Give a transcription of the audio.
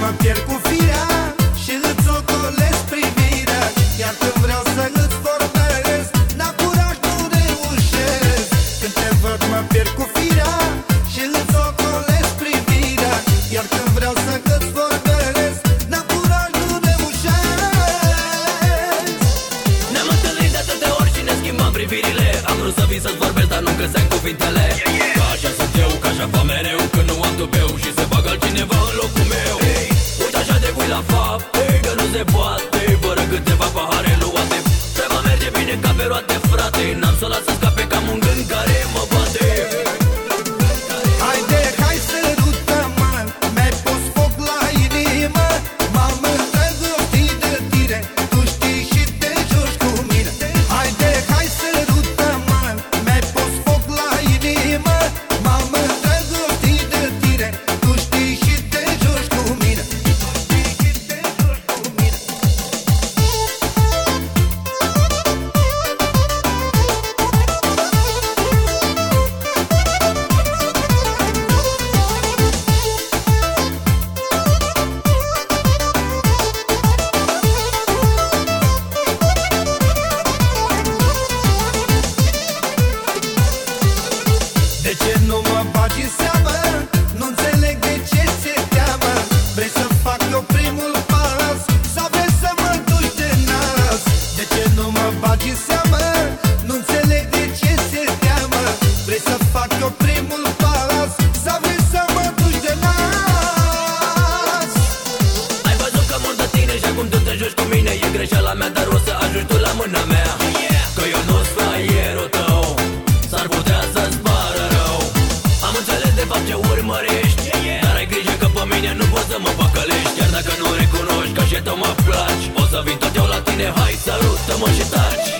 mă pierd cu firea și îți ocolesc privirea. Iar când vreau să îți vorbesc, n-am curaj, nu reușesc. Când te văd mă pierd cu firea și îți ocolesc privirea. Iar când vreau să îți vorbesc, n-am curaj, nu reușesc. Ne-am întâlnit de atâtea ori și ne schimbam privirile. Am vrut să vin să-ți vorbesc, dar nu găseam cuvintele. Că așa sunt eu, că așa fac mereu. Când nu am tupeu și se bagă altcineva în locul meu. Uite așa de cui la fapte, că nu se poate fără câteva pahare luate. Treaba merge bine ca pe roate, frate. N-am să las să scape, că am un gând care mă bate. Haide, hai sărută-mă, mi-ai pus foc la inimă. M-am îndrăgostit de tine, tu știi și te joci cu mine. Haide, hai sărută-mă, mi-ai pus foc la inimă. M-am îndrăgostit de tine, tu știi și te joci cu mine. De ce nu mă bagi în seamă? Nu înțeleg de ce ți-e teamă. Vrei să fac eu primul pas sau vrei să mă duci de nas? De ce nu mă bagi în seamă? Nu înțeleg de ce ți-e teamă. Vrei să fac eu primul pas sau vrei să mă duci de nas? Ai văzut că mor de tine și acum tu te joci cu mine. E greșeala mea, dar o să ajungi tu la mâna mea. Că eu nu-s fraierul tău, s-ar putea să-ți pară rău. Am înțeles de fapt ce urmărești, dar ai grijă că pe mine nu poți să mă păcălești. Chiar dacă nu recunoști că și tău mă placi, o să vin tot eu la tine, hai sărută-mă și taci.